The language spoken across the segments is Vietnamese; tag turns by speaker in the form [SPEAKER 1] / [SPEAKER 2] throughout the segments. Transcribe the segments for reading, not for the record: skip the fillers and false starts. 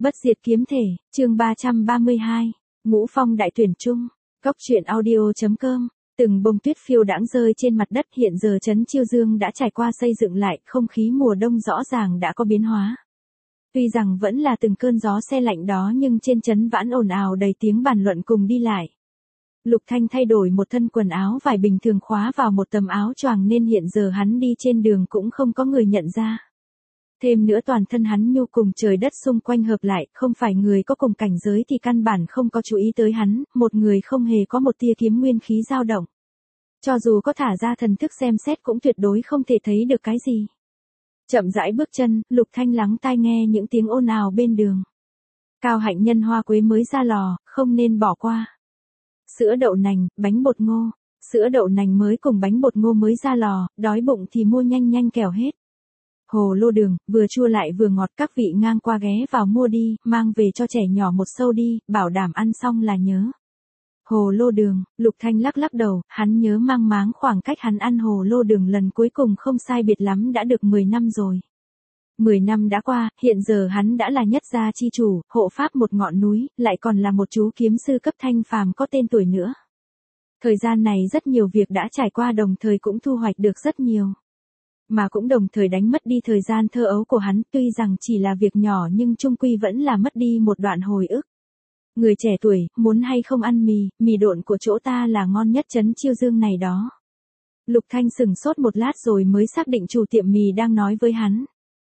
[SPEAKER 1] Bất diệt kiếm thể, chương 332, Ngũ Phong đại tuyển chung, Cốc truyện audio.com. Từng bông tuyết phiêu đãng rơi trên mặt đất, hiện giờ trấn Chiêu Dương đã trải qua xây dựng lại, không khí mùa đông rõ ràng đã có biến hóa. Tuy rằng vẫn là từng cơn gió se lạnh đó, nhưng trên trấn vẫn ồn ào đầy tiếng bàn luận cùng đi lại. Lục Thanh thay đổi một thân quần áo vải bình thường khóa vào một tấm áo choàng nên hiện giờ hắn đi trên đường cũng không có người nhận ra. Thêm nữa toàn thân hắn nhu cùng trời đất xung quanh hợp lại, không phải người có cùng cảnh giới thì căn bản không có chú ý tới hắn, một người không hề có một tia kiếm nguyên khí dao động. Cho dù có thả ra thần thức xem xét cũng tuyệt đối không thể thấy được cái gì. Chậm rãi bước chân, Lục Thanh lắng tai nghe những tiếng ồn ào bên đường. Cao hạnh nhân hoa quế mới ra lò, không nên bỏ qua. Sữa đậu nành, bánh bột ngô. Sữa đậu nành mới cùng bánh bột ngô mới ra lò, đói bụng thì mua nhanh nhanh kẻo hết. Hồ lô đường, vừa chua lại vừa ngọt, các vị ngang qua ghé vào mua đi, mang về cho trẻ nhỏ một sâu đi, bảo đảm ăn xong là nhớ. Hồ lô đường, Lục Thanh lắc lắc đầu, hắn nhớ mang máng khoảng cách hắn ăn hồ lô đường lần cuối cùng không sai biệt lắm đã được 10 năm rồi. 10 năm đã qua, hiện giờ hắn đã là nhất gia chi chủ, hộ pháp một ngọn núi, lại còn là một chú kiếm sư cấp thanh phàm có tên tuổi nữa. Thời gian này rất nhiều việc đã trải qua, đồng thời cũng thu hoạch được rất nhiều. Mà cũng đồng thời đánh mất đi thời gian thơ ấu của hắn, tuy rằng chỉ là việc nhỏ nhưng chung quy vẫn là mất đi một đoạn hồi ức. Người trẻ tuổi, muốn hay không ăn mì độn của chỗ ta là ngon nhất trấn Chiêu Dương này đó. Lục Thanh sừng sốt một lát rồi mới xác định chủ tiệm mì đang nói với hắn.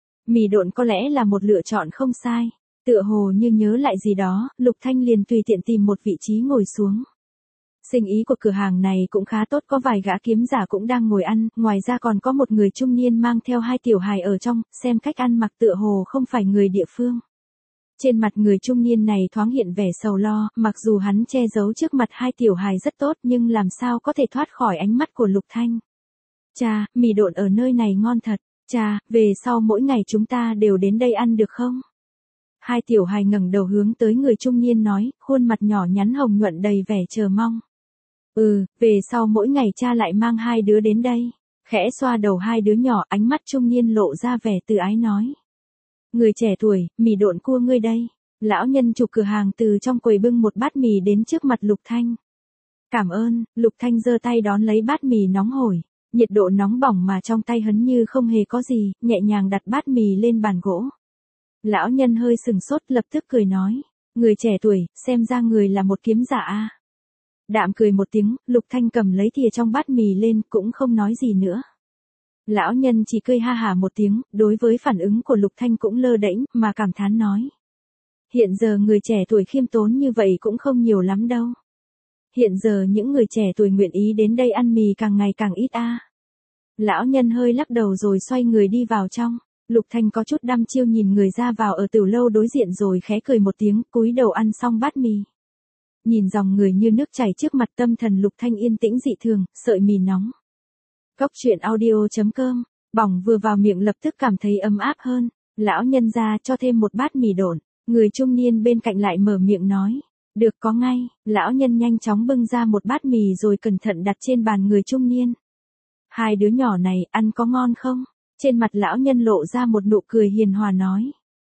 [SPEAKER 1] Mì độn có lẽ là một lựa chọn không sai. Tựa hồ như nhớ lại gì đó, Lục Thanh liền tùy tiện tìm một vị trí ngồi xuống. Sinh ý của cửa hàng này cũng khá tốt, có vài gã kiếm giả cũng đang ngồi ăn, ngoài ra còn có một người trung niên mang theo hai tiểu hài ở trong, xem cách ăn mặc tựa hồ không phải người địa phương. Trên mặt người trung niên này thoáng hiện vẻ sầu lo, mặc dù hắn che giấu trước mặt hai tiểu hài rất tốt nhưng làm sao có thể thoát khỏi ánh mắt của Lục Thanh. Cha, mì độn ở nơi này ngon thật, cha, về sau mỗi ngày chúng ta đều đến đây ăn được không? Hai tiểu hài ngẩng đầu hướng tới người trung niên nói, khuôn mặt nhỏ nhắn hồng nhuận đầy vẻ chờ mong. Về sau mỗi ngày cha lại mang hai đứa đến đây. Khẽ xoa đầu hai đứa nhỏ, ánh mắt trung niên lộ ra vẻ từ ái nói. Người trẻ tuổi, mì độn cua ngươi đây. Lão nhân chủ cửa hàng từ trong quầy bưng một bát mì đến trước mặt Lục Thanh. Cảm ơn, Lục Thanh giơ tay đón lấy bát mì nóng hổi. Nhiệt độ nóng bỏng mà trong tay hắn như không hề có gì, nhẹ nhàng đặt bát mì lên bàn gỗ. Lão nhân hơi sừng sốt, lập tức cười nói. Người trẻ tuổi, xem ra người là một kiếm giả a. Đạm cười một tiếng, Lục Thanh cầm lấy thìa trong bát mì lên, cũng không nói gì nữa. Lão nhân chỉ cười ha hả một tiếng, đối với phản ứng của Lục Thanh cũng lơ đễnh, mà cảm thán nói. Hiện giờ người trẻ tuổi khiêm tốn như vậy cũng không nhiều lắm đâu. Hiện giờ những người trẻ tuổi nguyện ý đến đây ăn mì càng ngày càng ít a. Lão nhân hơi lắc đầu rồi xoay người đi vào trong. Lục Thanh có chút đăm chiêu nhìn người ra vào ở tiểu lâu đối diện rồi khẽ cười một tiếng, cúi đầu ăn xong bát mì. Nhìn dòng người như nước chảy trước mặt, tâm thần Lục Thanh yên tĩnh dị thường, sợi mì nóng. Cốc truyện audio.com, bỏng vừa vào miệng lập tức cảm thấy ấm áp hơn. Lão nhân ra cho thêm một bát mì độn. Người trung niên bên cạnh lại mở miệng nói. Được, có ngay. Lão nhân nhanh chóng bưng ra một bát mì rồi cẩn thận đặt trên bàn người trung niên. Hai đứa nhỏ này ăn có ngon không? Trên mặt lão nhân lộ ra một nụ cười hiền hòa nói.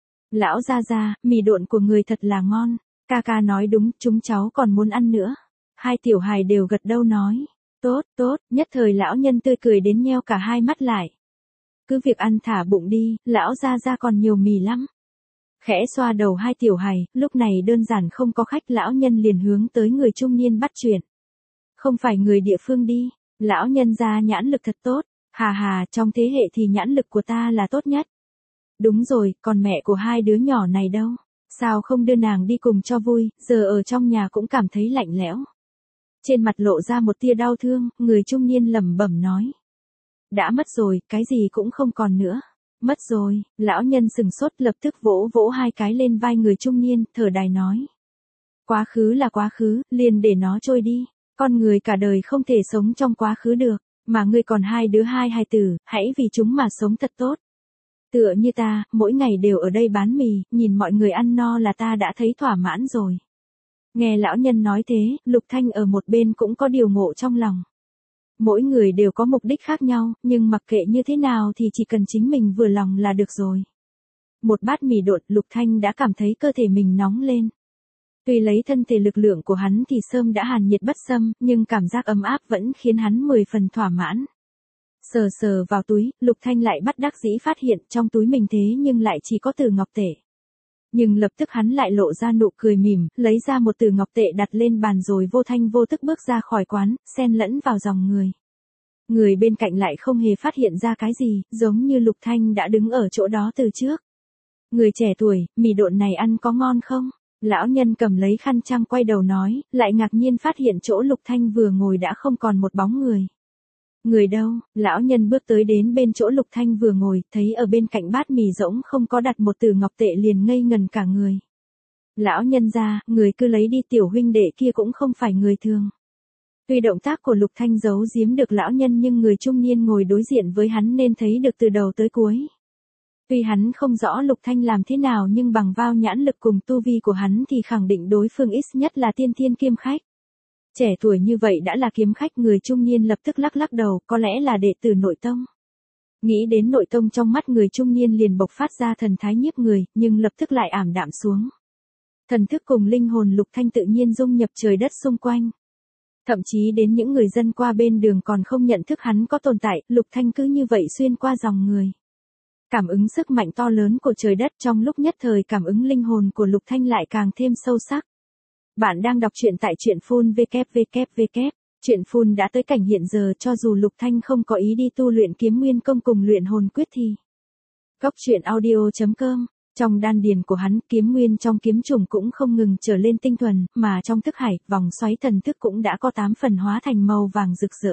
[SPEAKER 1] Lão gia, mì độn của người thật là ngon. Ca ca nói đúng, chúng cháu còn muốn ăn nữa. Hai tiểu hài đều gật đầu nói. Tốt, nhất thời lão nhân tươi cười đến nheo cả hai mắt lại. Cứ việc ăn thả bụng đi, lão gia còn nhiều mì lắm. Khẽ xoa đầu hai tiểu hài, lúc này đơn giản không có khách, lão nhân liền hướng tới người trung niên bắt chuyện. Không phải người địa phương đi, lão nhân gia nhãn lực thật tốt, hà, trong thế hệ thì nhãn lực của ta là tốt nhất. Đúng rồi, còn mẹ của hai đứa nhỏ này đâu? Sao không đưa nàng đi cùng cho vui, giờ ở trong nhà cũng cảm thấy lạnh lẽo. Trên mặt lộ ra một tia đau thương, người trung niên lẩm bẩm nói. Đã mất rồi, cái gì cũng không còn nữa. Mất rồi, lão nhân sừng sốt lập tức vỗ vỗ hai cái lên vai người trung niên, thở dài nói. Quá khứ là quá khứ, liền để nó trôi đi. Con người cả đời không thể sống trong quá khứ được, mà ngươi còn hai đứa hai hài tử, hãy vì chúng mà sống thật tốt. Tựa như ta, mỗi ngày đều ở đây bán mì, nhìn mọi người ăn no là ta đã thấy thỏa mãn rồi. Nghe lão nhân nói thế, Lục Thanh ở một bên cũng có điều ngộ trong lòng. Mỗi người đều có mục đích khác nhau, nhưng mặc kệ như thế nào thì chỉ cần chính mình vừa lòng là được rồi. Một bát mì độn, Lục Thanh đã cảm thấy cơ thể mình nóng lên. Tuy lấy thân thể lực lượng của hắn thì sớm đã hàn nhiệt bất xâm, nhưng cảm giác ấm áp vẫn khiến hắn 10 phần thỏa mãn. Sờ sờ vào túi, Lục Thanh lại bất đắc dĩ phát hiện trong túi mình thế nhưng lại chỉ có từ ngọc tệ. Nhưng lập tức hắn lại lộ ra nụ cười mỉm, lấy ra một từ ngọc tệ đặt lên bàn rồi vô thanh vô tức bước ra khỏi quán, xen lẫn vào dòng người. Người bên cạnh lại không hề phát hiện ra cái gì, giống như Lục Thanh đã đứng ở chỗ đó từ trước. Người trẻ tuổi, mì độn này ăn có ngon không? Lão nhân cầm lấy khăn trăng quay đầu nói, lại ngạc nhiên phát hiện chỗ Lục Thanh vừa ngồi đã không còn một bóng người. Người đâu? Lão nhân bước tới đến bên chỗ Lục Thanh vừa ngồi, thấy ở bên cạnh bát mì rỗng không có đặt một từ ngọc tệ liền ngây ngần cả người. Lão nhân ra, người cứ lấy đi, tiểu huynh đệ kia cũng không phải người thường. Tuy động tác của Lục Thanh giấu giếm được lão nhân nhưng người trung niên ngồi đối diện với hắn nên thấy được từ đầu tới cuối. Tuy hắn không rõ Lục Thanh làm thế nào nhưng bằng vào nhãn lực cùng tu vi của hắn thì khẳng định đối phương ít nhất là tiên thiên kiếm khách. Trẻ tuổi như vậy đã là kiếm khách, người trung niên lập tức lắc lắc đầu, có lẽ là đệ tử nội tông. Nghĩ đến nội tông trong mắt người trung niên liền bộc phát ra thần thái nhiếp người, nhưng lập tức lại ảm đạm xuống. Thần thức cùng linh hồn Lục Thanh tự nhiên dung nhập trời đất xung quanh. Thậm chí đến những người dân qua bên đường còn không nhận thức hắn có tồn tại, Lục Thanh cứ như vậy xuyên qua dòng người. Cảm ứng sức mạnh to lớn của trời đất, trong lúc nhất thời cảm ứng linh hồn của Lục Thanh lại càng thêm sâu sắc. Bạn đang đọc truyện tại truyện www. Truyện Phun đã tới cảnh hiện giờ, cho dù Lục Thanh không có ý đi tu luyện kiếm nguyên công cùng luyện hồn quyết thì. Góc truyện audio.com, trong đan điền của hắn, kiếm nguyên trong kiếm trùng cũng không ngừng trở lên tinh thuần, mà trong thức hải, vòng xoáy thần thức cũng đã có 8 phần hóa thành màu vàng rực rỡ.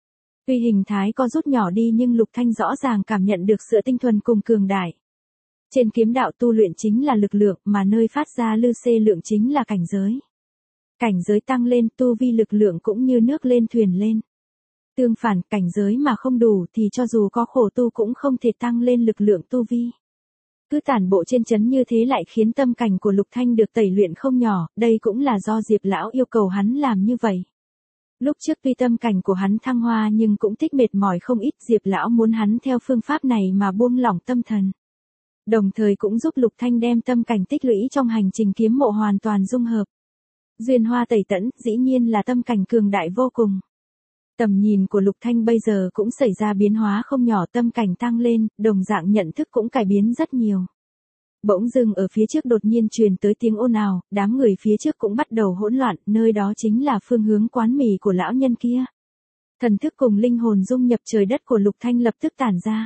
[SPEAKER 1] Tuy hình thái có rút nhỏ đi nhưng Lục Thanh rõ ràng cảm nhận được sự tinh thuần cùng cường đại. Trên kiếm đạo tu luyện chính là lực lượng, mà nơi phát ra lư xê lượng chính là cảnh giới. Cảnh giới tăng lên, tu vi lực lượng cũng như nước lên thuyền lên. Tương phản, cảnh giới mà không đủ thì cho dù có khổ tu cũng không thể tăng lên lực lượng tu vi. Cứ tản bộ trên chấn như thế lại khiến tâm cảnh của Lục Thanh được tẩy luyện không nhỏ, đây cũng là do Diệp lão yêu cầu hắn làm như vậy. Lúc trước tuy tâm cảnh của hắn thăng hoa nhưng cũng tích mệt mỏi không ít, Diệp lão muốn hắn theo phương pháp này mà buông lỏng tâm thần. Đồng thời cũng giúp Lục Thanh đem tâm cảnh tích lũy trong hành trình kiếm mộ hoàn toàn dung hợp. Duyên hoa tẩy tẫn, dĩ nhiên là tâm cảnh cường đại vô cùng. Tầm nhìn của Lục Thanh bây giờ cũng xảy ra biến hóa không nhỏ, tâm cảnh tăng lên, đồng dạng nhận thức cũng cải biến rất nhiều. Bỗng dưng ở phía trước đột nhiên truyền tới tiếng ồn ào, đám người phía trước cũng bắt đầu hỗn loạn, nơi đó chính là phương hướng quán mì của lão nhân kia. Thần thức cùng linh hồn dung nhập trời đất của Lục Thanh lập tức tản ra.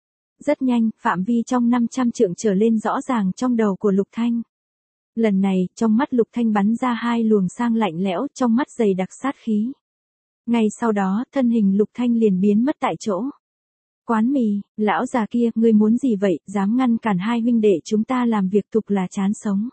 [SPEAKER 1] Rất nhanh, phạm vi trong 500 trượng trở lên rõ ràng trong đầu của Lục Thanh. Lần này, trong mắt Lục Thanh bắn ra 2 luồng sang lạnh lẽo, trong mắt dày đặc sát khí. Ngay sau đó, thân hình Lục Thanh liền biến mất tại chỗ. Quán mì, lão già kia, ngươi muốn gì vậy, dám ngăn cản hai huynh đệ chúng ta làm việc, tục là chán sống.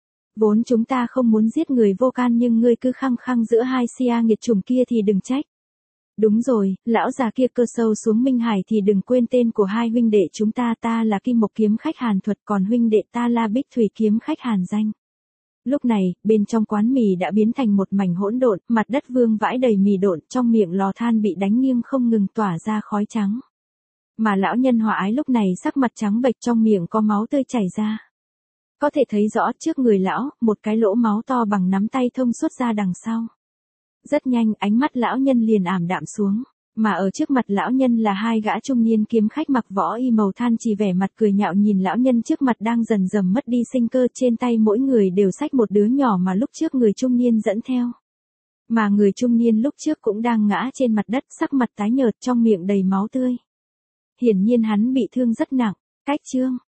[SPEAKER 1] Vốn chúng ta không muốn giết người vô can nhưng ngươi cứ khăng khăng giữa hai sia nghiệt chủng kia thì đừng trách. Đúng rồi, lão già kia cơ sâu xuống Minh Hải thì đừng quên tên của hai huynh đệ chúng ta, ta là Kim Mộc kiếm khách Hàn Thuật, còn huynh đệ ta là Bích Thủy kiếm khách Hàn Danh. Lúc này, bên trong quán mì đã biến thành một mảnh hỗn độn, mặt đất vương vãi đầy mì độn, trong miệng lò than bị đánh nghiêng không ngừng tỏa ra khói trắng. Mà lão nhân Hòa Ái lúc này sắc mặt trắng bệch, trong miệng có máu tươi chảy ra. Có thể thấy rõ trước người lão, một cái lỗ máu to bằng nắm tay thông suốt ra đằng sau. Rất nhanh, ánh mắt lão nhân liền ảm đạm xuống, mà ở trước mặt lão nhân là 2 gã trung niên kiếm khách mặc võ y màu than chỉ vẻ mặt cười nhạo nhìn lão nhân trước mặt đang dần dần mất đi sinh cơ, trên tay mỗi người đều xách một đứa nhỏ mà lúc trước người trung niên dẫn theo. Mà người trung niên lúc trước cũng đang ngã trên mặt đất, sắc mặt tái nhợt, trong miệng đầy máu tươi. Hiển nhiên hắn bị thương rất nặng. Cách chương